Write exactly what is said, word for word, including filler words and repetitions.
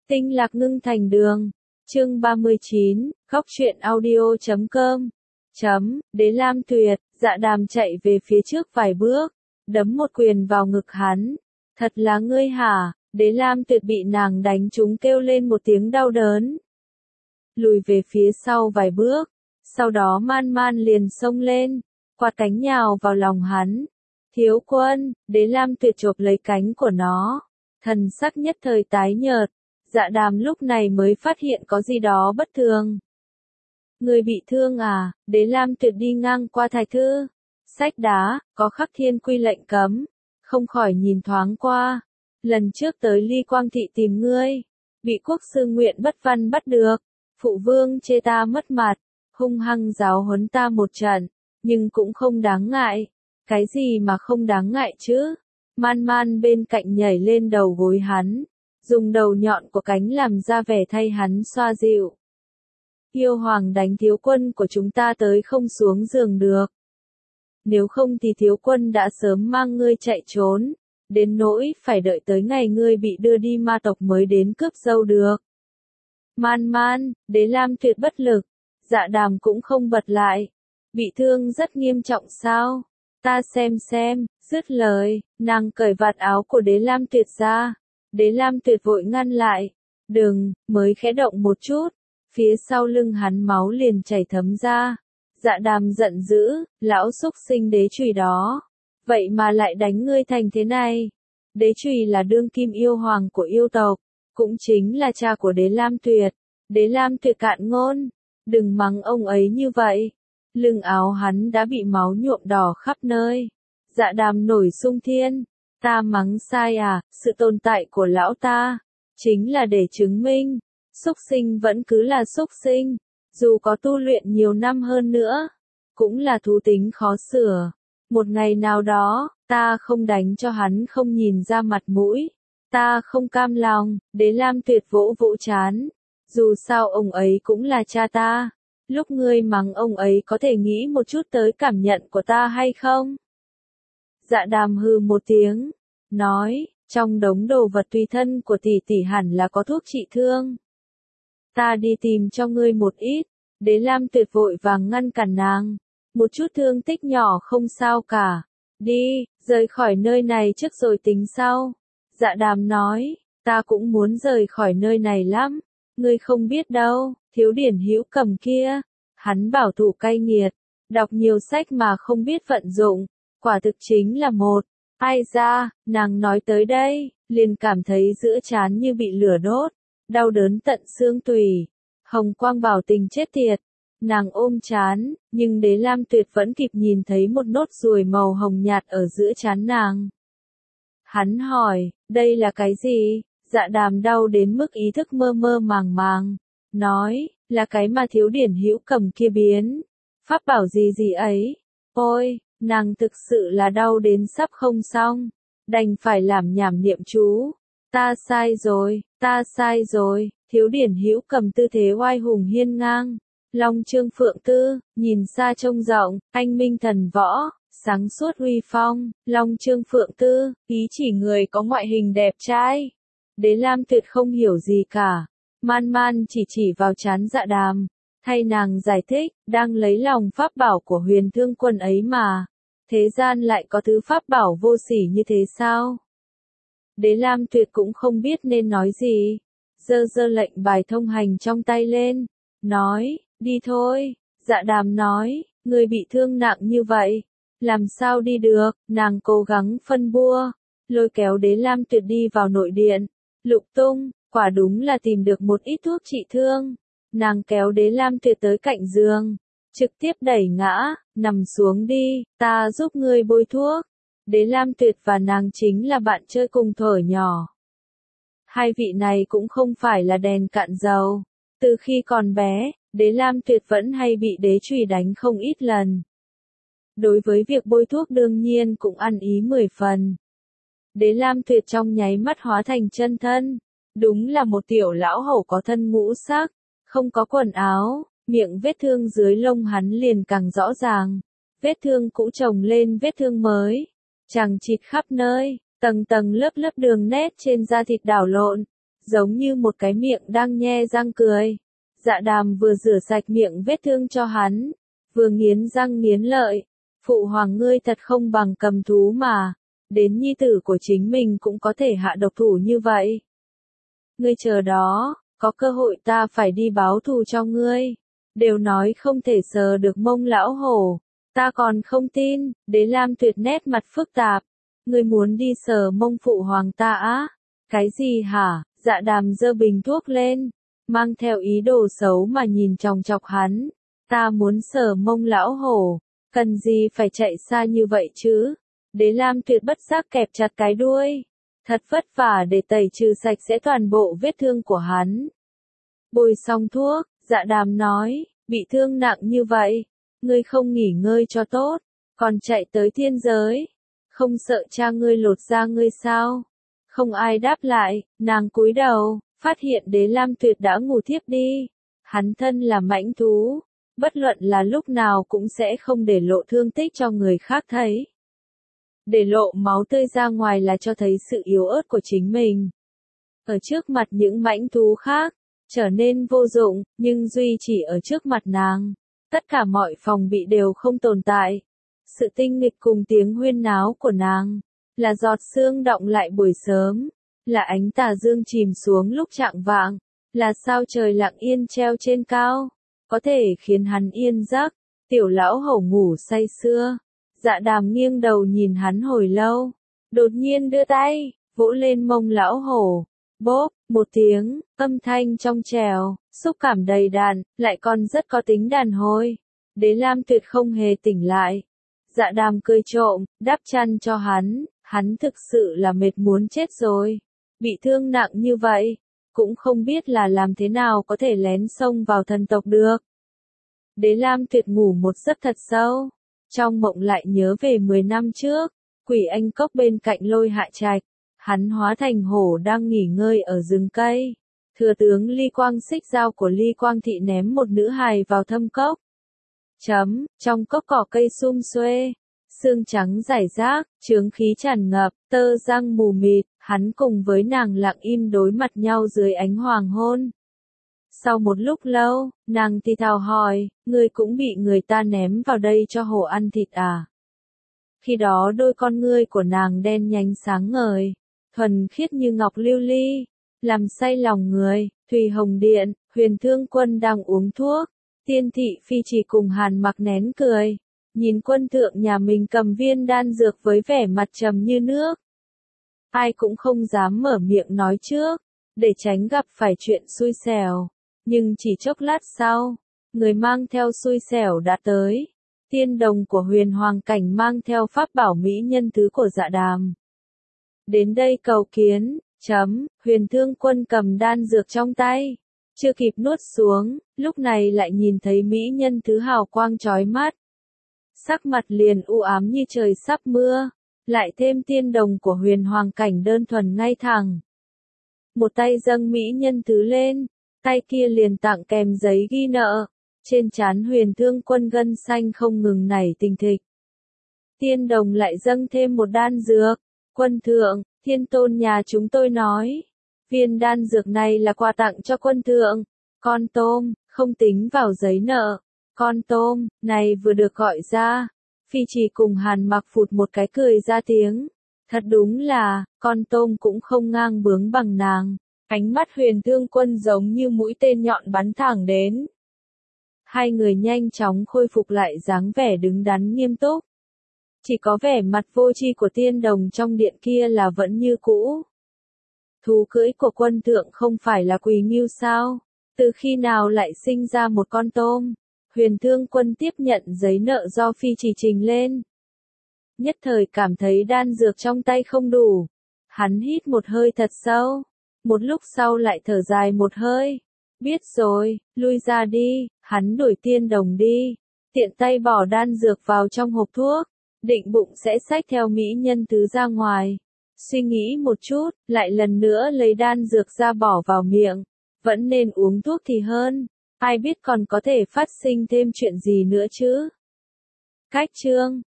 Tinh lạc ngưng thành đường. Chương ba mươi chín, khóc chuyện audio chấm com. Chấm, Đế Lam Tuyệt, Dạ Đàm chạy về phía trước vài bước, đấm một quyền vào ngực hắn. Thật là ngươi hả? Đế Lam Tuyệt bị nàng đánh trúng kêu lên một tiếng đau đớn. Lùi về phía sau vài bước, sau đó man man liền xông lên, quạt cánh nhào vào lòng hắn. Thiếu quân, Đế Lam Tuyệt chộp lấy cánh của nó, thần sắc nhất thời tái nhợt. Dạ Đàm lúc này mới phát hiện có gì đó bất thường. Người bị thương à? Đế Lam Tuyệt đi ngang qua thạch thư, sách đá, có khắc thiên quy lệnh cấm, không khỏi nhìn thoáng qua. Lần trước tới Ly Quang Thị tìm ngươi, bị quốc sư Nguyện Bất Văn bắt được, phụ vương chê ta mất mặt, hung hăng giáo huấn ta một trận, nhưng cũng không đáng ngại. Cái gì mà không đáng ngại chứ? Man man bên cạnh nhảy lên đầu gối hắn, dùng đầu nhọn của cánh làm ra vẻ thay hắn xoa dịu. Yêu hoàng đánh thiếu quân của chúng ta tới không xuống giường được. Nếu không thì thiếu quân đã sớm mang ngươi chạy trốn, đến nỗi phải đợi tới ngày ngươi bị đưa đi ma tộc mới đến cướp dâu được. Man man, Đế Lam Tuyệt bất lực, Dạ Đàm cũng không bật lại. Bị thương rất nghiêm trọng sao? Ta xem xem, dứt lời, nàng cởi vạt áo của Đế Lam Tuyệt ra. Đế Lam Tuyệt vội ngăn lại. Đừng, mới khẽ động một chút, phía sau lưng hắn máu liền chảy thấm ra. Dạ Đàm giận dữ, lão xúc sinh đế chùy đó, vậy mà lại đánh ngươi thành thế này. Đế chùy là đương kim yêu hoàng của yêu tộc, cũng chính là cha của Đế Lam Tuyệt. Đế Lam Tuyệt cạn ngôn, đừng mắng ông ấy như vậy. Lưng áo hắn đã bị máu nhuộm đỏ khắp nơi. Dạ Đàm nổi xung thiên. Ta mắng sai à? Sự tồn tại của lão ta chính là để chứng minh xúc sinh vẫn cứ là xúc sinh, dù có tu luyện nhiều năm hơn nữa, cũng là thú tính khó sửa. Một ngày nào đó, ta không đánh cho hắn không nhìn ra mặt mũi. Ta không cam lòng. Đế Lam Tuyệt vỗ vỗ trán. Dù sao ông ấy cũng là cha ta. Lúc ngươi mắng ông ấy có thể nghĩ một chút tới cảm nhận của ta hay không? Dạ Đàm hừ một tiếng, nói, trong đống đồ vật tùy thân của tỷ tỷ hẳn là có thuốc trị thương. Ta đi tìm cho ngươi một ít. Đế Lam Tuyệt vội vàng ngăn cản nàng. Một chút thương tích nhỏ không sao cả. Đi, rời khỏi nơi này trước rồi tính sau. Dạ Đàm nói, ta cũng muốn rời khỏi nơi này lắm. Ngươi không biết đâu, Thiếu Điển Hữu Cầm kia, hắn bảo thủ cay nghiệt, đọc nhiều sách mà không biết vận dụng, quả thực chính là một. Ai ra, nàng nói tới đây, liền cảm thấy giữa trán như bị lửa đốt, đau đớn tận xương tủy. Hồng quang bảo tình chết tiệt. Nàng ôm trán, nhưng Đế Lam Tuyệt vẫn kịp nhìn thấy một nốt ruồi màu hồng nhạt ở giữa trán nàng. Hắn hỏi, đây là cái gì? Dạ Đàm đau đến mức ý thức mơ mơ màng màng, nói, là cái mà Thiếu Điển Hữu Cầm kia biến. Pháp bảo gì gì ấy? Ôi, nàng thực sự là đau đến sắp không xong, đành phải làm nhảm niệm chú. Ta sai rồi, ta sai rồi. Thiếu Điển Hữu Cầm tư thế oai hùng hiên ngang, long trương phượng tư, nhìn xa trông rộng, anh minh thần võ, sáng suốt uy phong. Long trương phượng tư, ý chỉ người có ngoại hình đẹp trai. Đế Lam Tuyệt không hiểu gì cả. Man man chỉ chỉ vào trán Dạ Đàm, thay nàng giải thích, đang lấy lòng pháp bảo của Huyền Thương Quân ấy mà. Thế gian lại có thứ pháp bảo vô sỉ như thế sao? Đế Lam Tuyệt cũng không biết nên nói gì. Giơ giơ lệnh bài thông hành trong tay lên, nói, đi thôi. Dạ Đàm nói, người bị thương nặng như vậy, làm sao đi được? Nàng cố gắng phân bua, lôi kéo Đế Lam Tuyệt đi vào nội điện. Lục tung, quả đúng là tìm được một ít thuốc trị thương. Nàng kéo Đế Lam Tuyệt tới cạnh giường, trực tiếp đẩy ngã, nằm xuống đi, ta giúp ngươi bôi thuốc. Đế Lam Tuyệt và nàng chính là bạn chơi cùng thuở nhỏ. Hai vị này cũng không phải là đèn cạn dầu. Từ khi còn bé, Đế Lam Tuyệt vẫn hay bị đế chùy đánh không ít lần. Đối với việc bôi thuốc đương nhiên cũng ăn ý mười phần. Đế Lam Tuyệt trong nháy mắt hóa thành chân thân. Đúng là một tiểu lão hầu có thân ngũ sắc, không có quần áo, miệng vết thương dưới lông hắn liền càng rõ ràng. Vết thương cũ chồng lên vết thương mới, chằng chịt khắp nơi, tầng tầng lớp lớp đường nét trên da thịt đảo lộn, giống như một cái miệng đang nhe răng cười. Dạ đàm vừa rửa sạch miệng vết thương cho hắn, vừa nghiến răng nghiến lợi. Phụ hoàng ngươi thật không bằng cầm thú mà, đến nhi tử của chính mình cũng có thể hạ độc thủ như vậy. Ngươi chờ đó, có cơ hội ta phải đi báo thù cho ngươi. Đều nói không thể sờ được mông lão hổ, ta còn không tin. Đế Lam Tuyệt nét mặt phức tạp. Ngươi muốn đi sờ mông phụ hoàng ta á? Cái gì hả? Dạ đàm giơ bình thuốc lên, mang theo ý đồ xấu mà nhìn chòng chọc hắn. Ta muốn sờ mông lão hổ, cần gì phải chạy xa như vậy chứ? Đế Lam Tuyệt bất giác kẹp chặt cái đuôi. Thật vất vả để tẩy trừ sạch sẽ toàn bộ vết thương của hắn. Bôi xong thuốc, dạ đàm nói, bị thương nặng như vậy, ngươi không nghỉ ngơi cho tốt, còn chạy tới thiên giới, không sợ cha ngươi lột da ngươi sao? Không ai đáp lại, nàng cúi đầu, phát hiện Đế Lam Tuyệt đã ngủ thiếp đi. Hắn thân là mãnh thú, bất luận là lúc nào cũng sẽ không để lộ thương tích cho người khác thấy. Để lộ máu tươi ra ngoài là cho thấy sự yếu ớt của chính mình. Ở trước mặt những mãnh thú khác, trở nên vô dụng, nhưng duy chỉ ở trước mặt nàng, tất cả mọi phòng bị đều không tồn tại. Sự tinh nghịch cùng tiếng huyên náo của nàng, là giọt sương đọng lại buổi sớm, là ánh tà dương chìm xuống lúc chạng vạng, là sao trời lặng yên treo trên cao, có thể khiến hắn yên giấc. Tiểu lão hổ ngủ say sưa. Dạ đàm nghiêng đầu nhìn hắn hồi lâu, đột nhiên đưa tay, vỗ lên mông lão hổ. Bốp, một tiếng, âm thanh trong trẻo, xúc cảm đầy đặn, lại còn rất có tính đàn hồi. Đế Lam Tuyệt không hề tỉnh lại. Dạ đàm cười trộm, đắp chăn cho hắn, hắn thực sự là mệt muốn chết rồi. Bị thương nặng như vậy, cũng không biết là làm thế nào có thể lén xông vào thần tộc được. Đế Lam Tuyệt ngủ một giấc thật sâu. Trong mộng lại nhớ về mười năm trước, Quỷ Anh Cốc bên cạnh Lôi Hạ Trạch, hắn hóa thành hổ đang nghỉ ngơi ở rừng cây. Thừa tướng Ly Quang xích dao của Ly Quang thị ném một nữ hài vào thâm cốc. Chấm, trong cốc cỏ cây sum xuê, xương trắng rải rác, chướng khí tràn ngập, tơ răng mù mịt, hắn cùng với nàng lặng im đối mặt nhau dưới ánh hoàng hôn. Sau một lúc lâu, nàng thì thào hỏi, ngươi cũng bị người ta ném vào đây cho hổ ăn thịt à? Khi đó đôi con ngươi của nàng đen nhánh sáng ngời, thuần khiết như ngọc lưu ly, làm say lòng người. Thùy Hồng Điện, Huyền Thương Quân đang uống thuốc, Tiên Thị Phi Chỉ cùng Hàn Mặc nén cười, nhìn quân thượng nhà mình cầm viên đan dược với vẻ mặt trầm như nước. Ai cũng không dám mở miệng nói trước, để tránh gặp phải chuyện xui xẻo. Nhưng chỉ chốc lát sau, người mang theo xui xẻo đã tới. Tiên đồng của Huyền Hoàng Cảnh mang theo pháp bảo mỹ nhân thứ của Dạ đàm. Đến đây cầu kiến, chấm, Huyền Thương Quân cầm đan dược trong tay. Chưa kịp nuốt xuống, lúc này lại nhìn thấy mỹ nhân thứ hào quang chói mắt. Sắc mặt liền u ám như trời sắp mưa, lại thêm tiên đồng của Huyền Hoàng Cảnh đơn thuần ngay thẳng. Một tay dâng mỹ nhân thứ lên, tay kia liền tặng kèm giấy ghi nợ. Trên trán Huyền Thương Quân gân xanh không ngừng nảy tình thịch. Tiên đồng lại dâng thêm một đan dược. Quân thượng, thiên tôn nhà chúng tôi nói, viên đan dược này là quà tặng cho quân thượng. Con tôm, không tính vào giấy nợ. Con tôm, này vừa được gọi ra. Phi Chỉ cùng Hàn Mặc phụt một cái cười ra tiếng. Thật đúng là, con tôm cũng không ngang bướng bằng nàng. Ánh mắt Huyền Thương Quân giống như mũi tên nhọn bắn thẳng đến. Hai người nhanh chóng khôi phục lại dáng vẻ đứng đắn nghiêm túc. Chỉ có vẻ mặt vô tri của tiên đồng trong điện kia là vẫn như cũ. Thú cưỡi của quân thượng không phải là Quỳ Ngưu sao? Từ khi nào lại sinh ra một con tôm? Huyền Thương Quân tiếp nhận giấy nợ do Phi Chỉ trình lên. Nhất thời cảm thấy đan dược trong tay không đủ. Hắn hít một hơi thật sâu. Một lúc sau lại thở dài một hơi. Biết rồi, lui ra đi, hắn đuổi tiên đồng đi. Tiện tay bỏ đan dược vào trong hộp thuốc. Định bụng sẽ xách theo mỹ nhân thứ ra ngoài. Suy nghĩ một chút, lại lần nữa lấy đan dược ra bỏ vào miệng. Vẫn nên uống thuốc thì hơn. Ai biết còn có thể phát sinh thêm chuyện gì nữa chứ. Cách chương